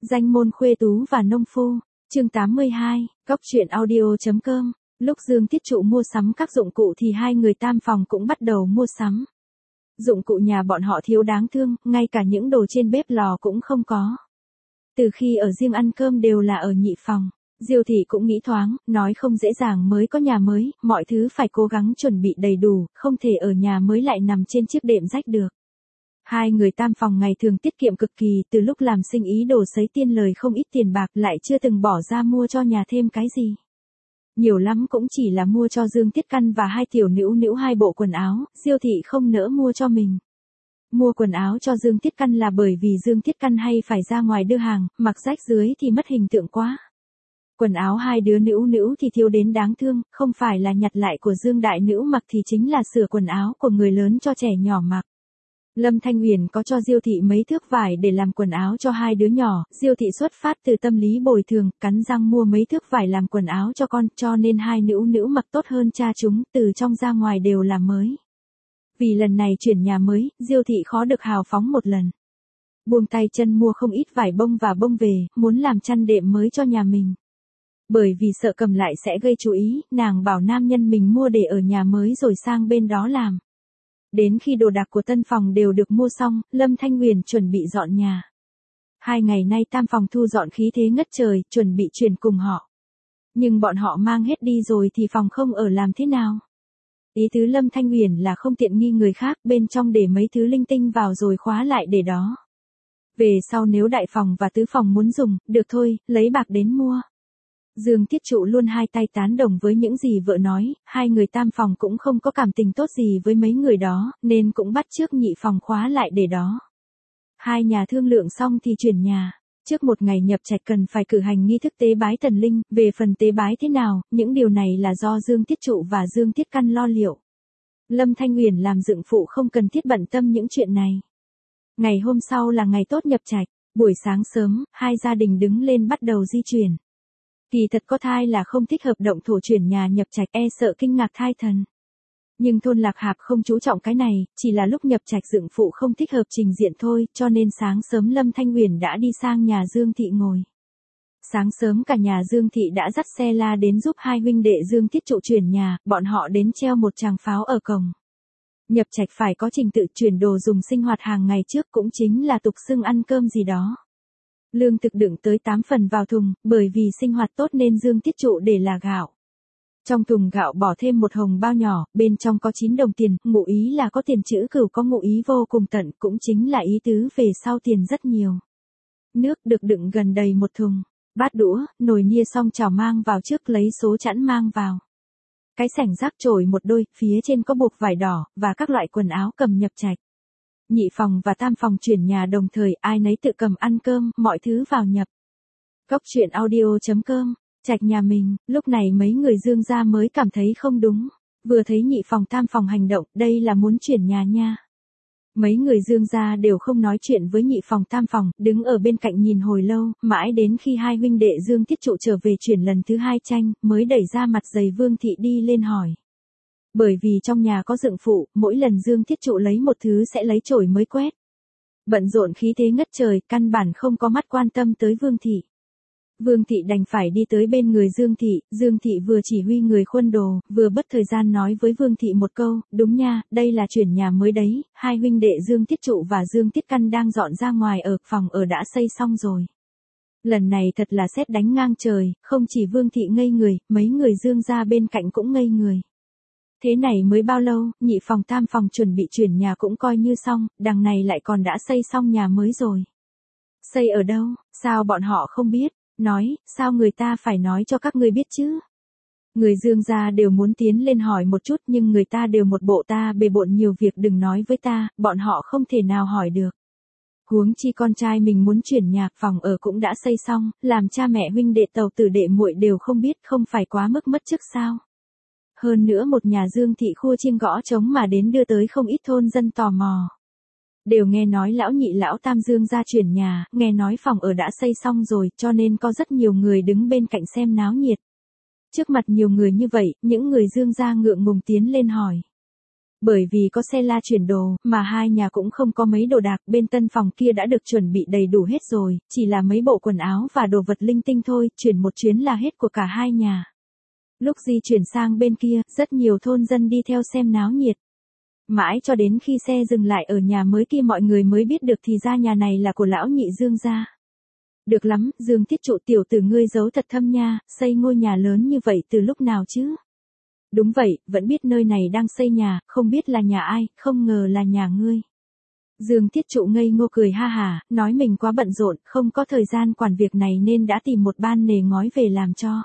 Danh môn khuê tú và nông phu, chương 82, Cóc truyện audio.com. Lúc Dương Tiết Trụ mua sắm các dụng cụ thì hai người tam phòng cũng bắt đầu mua sắm. Dụng cụ nhà bọn họ thiếu đáng thương, ngay cả những đồ trên bếp lò cũng không có. Từ khi ở riêng ăn cơm đều là ở nhị phòng, Diêu thị cũng nghĩ thoáng, nói không dễ dàng mới có nhà mới, mọi thứ phải cố gắng chuẩn bị đầy đủ, không thể ở nhà mới lại nằm trên chiếc đệm rách được. Hai người tam phòng ngày thường tiết kiệm cực kỳ, từ lúc làm sinh ý đồ sấy tiên lời không ít tiền bạc lại chưa từng bỏ ra mua cho nhà thêm cái gì. Nhiều lắm cũng chỉ là mua cho Dương Tiết Căn và hai tiểu nữu nữu hai bộ quần áo, Diêu thị không nỡ mua cho mình. Mua quần áo cho Dương Tiết Căn là bởi vì Dương Tiết Căn hay phải ra ngoài đưa hàng, mặc rách dưới thì mất hình tượng quá. Quần áo hai đứa nữu nữu thì thiếu đến đáng thương, không phải là nhặt lại của Dương đại nữu mặc thì chính là sửa quần áo của người lớn cho trẻ nhỏ mặc. Lâm Thanh Uyển có cho Diêu thị mấy thước vải để làm quần áo cho hai đứa nhỏ, Diêu thị xuất phát từ tâm lý bồi thường, cắn răng mua mấy thước vải làm quần áo cho con, cho nên hai nữu nữu mặc tốt hơn cha chúng, từ trong ra ngoài đều là mới. Vì lần này chuyển nhà mới, Diêu thị khó được hào phóng một lần. Buông tay chân mua không ít vải bông và bông về, muốn làm chăn đệm mới cho nhà mình. Bởi vì sợ cầm lại sẽ gây chú ý, nàng bảo nam nhân mình mua để ở nhà mới rồi sang bên đó làm. Đến khi đồ đạc của tân phòng đều được mua xong, Lâm Thanh Uyển chuẩn bị dọn nhà. 2 ngày nay tam phòng thu dọn khí thế ngất trời, chuẩn bị chuyển cùng họ. Nhưng bọn họ mang hết đi rồi thì phòng không ở làm thế nào? Ý tứ Lâm Thanh Uyển là không tiện nghi người khác, bên trong để mấy thứ linh tinh vào rồi khóa lại để đó. Về sau nếu đại phòng và tứ phòng muốn dùng, được thôi, lấy bạc đến mua. Dương Tiết Trụ luôn hai tay tán đồng với những gì vợ nói, hai người tam phòng cũng không có cảm tình tốt gì với mấy người đó, nên cũng bắt chước nhị phòng khóa lại để đó. Hai nhà thương lượng xong thì chuyển nhà. Trước một ngày nhập trạch cần phải cử hành nghi thức tế bái thần linh, về phần tế bái thế nào, những điều này là do Dương Tiết Trụ và Dương Tiết Căn lo liệu. Lâm Thanh Uyển làm dựng phụ không cần thiết bận tâm những chuyện này. Ngày hôm sau là ngày tốt nhập trạch, buổi sáng sớm, hai gia đình đứng lên bắt đầu di chuyển. Kỳ thật có thai là không thích hợp động thổ chuyển nhà nhập trạch, e sợ kinh ngạc thai thần. Nhưng thôn Lạc Hạp không chú trọng cái này, chỉ là lúc nhập trạch dựng phụ không thích hợp trình diện thôi, cho nên sáng sớm Lâm Thanh Uyển đã đi sang nhà Dương thị ngồi. Sáng sớm cả nhà Dương thị đã dắt xe la đến giúp hai huynh đệ Dương Tiết Trụ chuyển nhà, bọn họ đến treo một tràng pháo ở cổng. Nhập trạch phải có trình tự chuyển đồ dùng sinh hoạt hàng ngày trước, cũng chính là tục xưng ăn cơm gì đó. Lương thực đựng tới 8 phần vào thùng, bởi vì sinh hoạt tốt nên Dương Tiết Trụ để là gạo. Trong thùng gạo bỏ thêm một hồng bao nhỏ, bên trong có 9 đồng tiền, ngụ ý là có tiền chữ cửu, có ngụ ý vô cùng tận, cũng chính là ý tứ về sau tiền rất nhiều. Nước được đựng gần đầy một thùng, bát đũa, nồi niêu xong chảo mang vào trước, lấy số chẵn mang vào. Cái sảnh rác chổi một đôi, phía trên có buộc vải đỏ, và các loại quần áo cầm nhập trạch. Nhị phòng và tam phòng chuyển nhà đồng thời, ai nấy tự cầm ăn cơm, mọi thứ vào nhập. Cóc truyện audio.com, trạch nhà mình, lúc này mấy người Dương gia mới cảm thấy không đúng. Vừa thấy nhị phòng tam phòng hành động, đây là muốn chuyển nhà nha. Mấy người Dương gia đều không nói chuyện với nhị phòng tam phòng, đứng ở bên cạnh nhìn hồi lâu, mãi đến khi hai huynh đệ Dương Tiết Trụ trở về chuyển lần thứ 2 tranh, mới đẩy ra mặt dày Vương thị đi lên hỏi. Bởi vì trong nhà có dựng phụ, mỗi lần Dương Tiết Trụ lấy một thứ sẽ lấy chổi mới quét. Bận rộn khí thế ngất trời, căn bản không có mắt quan tâm tới Vương thị. Vương thị đành phải đi tới bên người Dương thị vừa chỉ huy người khuân đồ, vừa bất thời gian nói với Vương thị một câu, đúng nha, đây là chuyển nhà mới đấy, hai huynh đệ Dương Tiết Trụ và Dương Tiết Căn đang dọn ra ngoài ở, phòng ở đã xây xong rồi. Lần này thật là sét đánh ngang trời, không chỉ Vương thị ngây người, mấy người Dương gia bên cạnh cũng ngây người. Thế này mới bao lâu, nhị phòng tam phòng chuẩn bị chuyển nhà cũng coi như xong, đằng này lại còn đã xây xong nhà mới rồi. Xây ở đâu, sao bọn họ không biết, nói, sao người ta phải nói cho các ngươi biết chứ. Người Dương gia đều muốn tiến lên hỏi một chút nhưng người ta đều một bộ ta bề bộn nhiều việc đừng nói với ta, bọn họ không thể nào hỏi được. Huống chi con trai mình muốn chuyển nhà, phòng ở cũng đã xây xong, làm cha mẹ huynh đệ tàu tử đệ muội đều không biết, không phải quá mức mất chức sao. Hơn nữa một nhà Dương thị khua chiêng gõ trống mà đến đưa tới không ít thôn dân tò mò. Đều nghe nói lão nhị lão tam Dương gia chuyển nhà, nghe nói phòng ở đã xây xong rồi, cho nên có rất nhiều người đứng bên cạnh xem náo nhiệt. Trước mặt nhiều người như vậy, những người Dương gia ngượng ngùng tiến lên hỏi. Bởi vì có xe la chuyển đồ, mà hai nhà cũng không có mấy đồ đạc, bên tân phòng kia đã được chuẩn bị đầy đủ hết rồi, chỉ là mấy bộ quần áo và đồ vật linh tinh thôi, chuyển một chuyến là hết của cả hai nhà. Lúc di chuyển sang bên kia, rất nhiều thôn dân đi theo xem náo nhiệt. Mãi cho đến khi xe dừng lại ở nhà mới kia mọi người mới biết được thì ra nhà này là của lão nhị Dương gia. Được lắm, Dương Tiết Trụ tiểu tử ngươi giấu thật thâm nha, xây ngôi nhà lớn như vậy từ lúc nào chứ? Đúng vậy, vẫn biết nơi này đang xây nhà, không biết là nhà ai, không ngờ là nhà ngươi. Dương Tiết Trụ ngây ngô cười ha hả, nói mình quá bận rộn, không có thời gian quản việc này nên đã tìm một ban nề ngói về làm cho.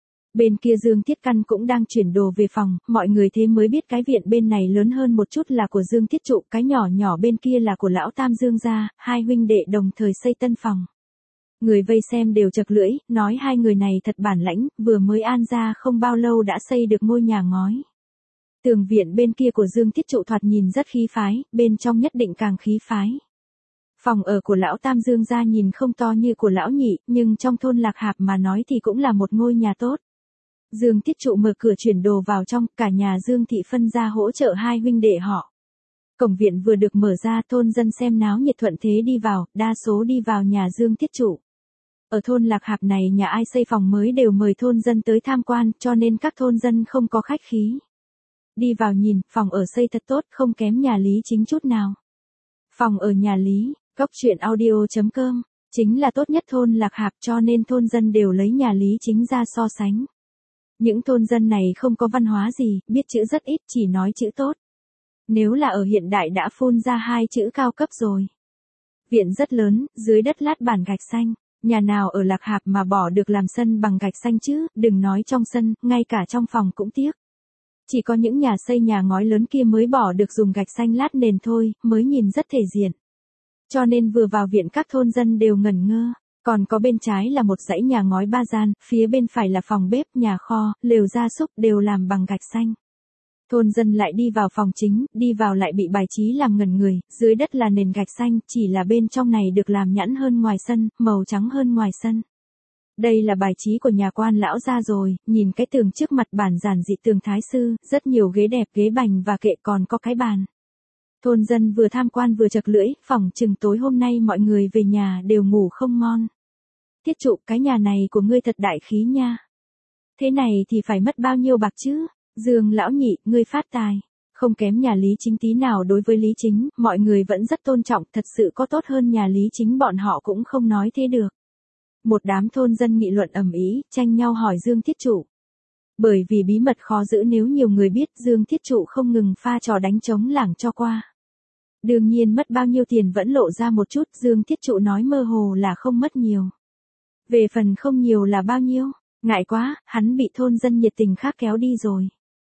Bên kia Dương Tiết Căn cũng đang chuyển đồ về phòng, mọi người thế mới biết cái viện bên này lớn hơn một chút là của Dương Tiết Trụ, cái nhỏ nhỏ bên kia là của lão Tam Dương gia, hai huynh đệ đồng thời xây tân phòng. Người vây xem đều chật lưỡi, nói hai người này thật bản lãnh, vừa mới an ra không bao lâu đã xây được ngôi nhà ngói. Tường viện bên kia của Dương Tiết Trụ thoạt nhìn rất khí phái, bên trong nhất định càng khí phái. Phòng ở của lão Tam Dương gia nhìn không to như của lão nhị, nhưng trong thôn Lạc Hạp mà nói thì cũng là một ngôi nhà tốt. Dương Tiết Trụ mở cửa chuyển đồ vào trong, cả nhà Dương Thị phân ra hỗ trợ hai huynh đệ họ. Cổng viện vừa được mở ra, thôn dân xem náo nhiệt thuận thế đi vào, đa số đi vào nhà Dương Tiết Trụ. Ở thôn Lạc Hạp này nhà ai xây phòng mới đều mời thôn dân tới tham quan, cho nên các thôn dân không có khách khí. Đi vào nhìn, phòng ở xây thật tốt, không kém nhà Lý Chính chút nào. Phòng ở nhà Lý, góc truyện audio.com, chính là tốt nhất thôn Lạc Hạp cho nên thôn dân đều lấy nhà Lý Chính ra so sánh. Những thôn dân này không có văn hóa gì, biết chữ rất ít, chỉ nói chữ tốt. Nếu là ở hiện đại đã phun ra hai chữ cao cấp rồi. Viện rất lớn, dưới đất lát bản gạch xanh. Nhà nào ở Lạc Hạp mà bỏ được làm sân bằng gạch xanh chứ, đừng nói trong sân, ngay cả trong phòng cũng tiếc. Chỉ có những nhà xây nhà ngói lớn kia mới bỏ được dùng gạch xanh lát nền thôi, mới nhìn rất thể diện. Cho nên vừa vào viện các thôn dân đều ngẩn ngơ. Còn có bên trái là một dãy nhà ngói ba gian, phía bên phải là phòng bếp, nhà kho, lều gia súc đều làm bằng gạch xanh. Thôn dân lại đi vào phòng chính, đi vào lại bị bài trí làm ngẩn người, dưới đất là nền gạch xanh, chỉ là bên trong này được làm nhẵn hơn ngoài sân, màu trắng hơn ngoài sân. Đây là bài trí của nhà quan lão gia rồi, nhìn cái tường trước mặt bản giản dị tường thái sư, rất nhiều ghế đẹp, ghế bành và kệ còn có cái bàn. Thôn dân vừa tham quan vừa chật lưỡi, phỏng chừng tối hôm nay mọi người về nhà đều ngủ không ngon. Tiết Trụ, cái nhà này của ngươi thật đại khí nha. Thế này thì phải mất bao nhiêu bạc chứ? Dương lão nhị, ngươi phát tài. Không kém nhà Lý Chính tí nào đối với Lý Chính, mọi người vẫn rất tôn trọng, thật sự có tốt hơn nhà Lý Chính bọn họ cũng không nói thế được. Một đám thôn dân nghị luận ầm ĩ, tranh nhau hỏi Dương Tiết Trụ. Bởi vì bí mật khó giữ nếu nhiều người biết, Dương Tiết Trụ không ngừng pha trò đánh trống lảng cho qua. Đương nhiên mất bao nhiêu tiền vẫn lộ ra một chút, Dương Tiết Trụ nói mơ hồ là không mất nhiều. Về phần không nhiều là bao nhiêu, ngại quá, hắn bị thôn dân nhiệt tình khác kéo đi rồi.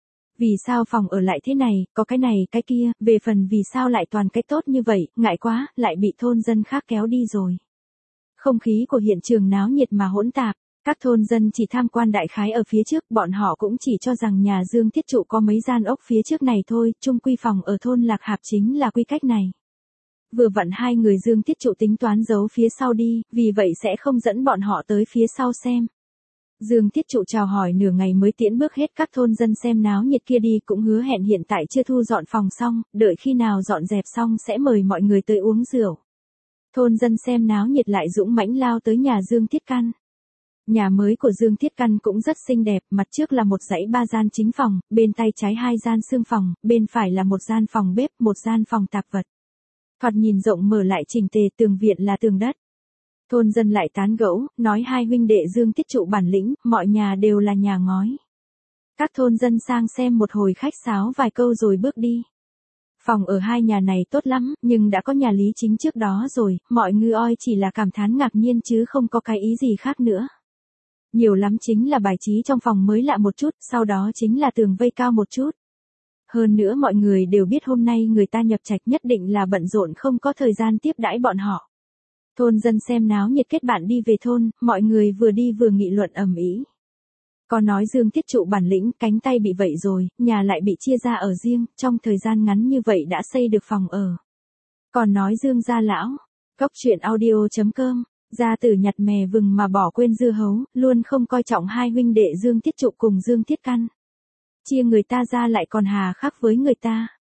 Vì sao phòng ở lại thế này, có cái này cái kia, về phần vì sao lại toàn cái tốt như vậy, ngại quá, lại bị thôn dân khác kéo đi rồi. Không khí của hiện trường náo nhiệt mà hỗn tạp, các thôn dân chỉ tham quan đại khái ở phía trước, bọn họ cũng chỉ cho rằng nhà Dương Tiết Trụ có mấy gian ốc phía trước này thôi, chung quy phòng ở thôn Lạc Hạp chính là quy cách này. Vừa vặn hai người Dương Tiết Trụ tính toán giấu phía sau đi, vì vậy sẽ không dẫn bọn họ tới phía sau xem. Dương Tiết Trụ chào hỏi nửa ngày mới tiễn bước hết các thôn dân xem náo nhiệt kia đi, cũng hứa hẹn hiện tại chưa thu dọn phòng xong, đợi khi nào dọn dẹp xong sẽ mời mọi người tới uống rượu. Thôn dân xem náo nhiệt lại dũng mãnh lao tới nhà Dương Tiết Căn. Nhà mới của Dương Tiết Căn cũng rất xinh đẹp, mặt trước là một dãy ba gian chính phòng, bên tay trái hai gian xương phòng, bên phải là một gian phòng bếp, một gian phòng tạp vật. Thoạt nhìn rộng mở lại chỉnh tề, tường viện là tường đất. Thôn dân lại tán gẫu, nói hai huynh đệ Dương Tiết Trụ bản lĩnh, mọi nhà đều là nhà ngói. Các thôn dân sang xem một hồi khách sáo vài câu rồi bước đi. Phòng ở hai nhà này tốt lắm, nhưng đã có nhà Lý Chính trước đó rồi, mọi người oi chỉ là cảm thán ngạc nhiên chứ không có cái ý gì khác nữa. Nhiều lắm chính là bài trí trong phòng mới lạ một chút, sau đó chính là tường vây cao một chút. Hơn nữa mọi người đều biết hôm nay người ta nhập trạch nhất định là bận rộn không có thời gian tiếp đãi bọn họ. Thôn dân xem náo nhiệt kết bạn đi về thôn, mọi người vừa đi vừa nghị luận ầm ĩ. Có nói Dương Tiết Trụ bản lĩnh, cánh tay bị vậy rồi, nhà lại bị chia ra ở riêng, trong thời gian ngắn như vậy đã xây được phòng ở. Còn nói Dương gia lão, góc truyện audio.com, gia tử nhặt mè vừng mà bỏ quên dưa hấu, luôn không coi trọng hai huynh đệ Dương Tiết Trụ cùng Dương Tiết Căn. Chia người ta ra lại còn hà khắc với người ta.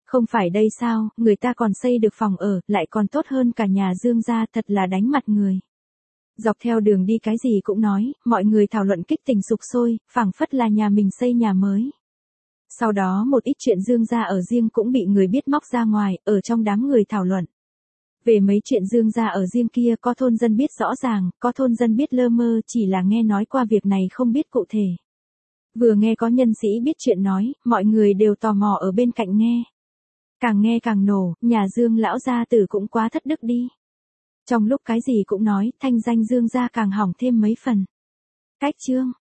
Không phải đây sao, người ta còn xây được phòng ở, lại còn tốt hơn cả nhà Dương gia, thật là đánh mặt người. Dọc theo đường đi cái gì cũng nói, mọi người thảo luận kích tình sục sôi, phảng phất là nhà mình xây nhà mới. Sau đó một ít chuyện Dương gia ở riêng cũng bị người biết móc ra ngoài, ở trong đám người thảo luận. Về mấy chuyện Dương gia ở riêng kia có thôn dân biết rõ ràng, có thôn dân biết lơ mơ, chỉ là nghe nói qua việc này không biết cụ thể. Vừa nghe có nhân sĩ biết chuyện nói, mọi người đều tò mò ở bên cạnh nghe càng nổ, nhà Dương lão gia tử cũng quá thất đức đi. Trong lúc cái gì cũng nói, thanh danh Dương gia càng hỏng thêm mấy phần. Cách chương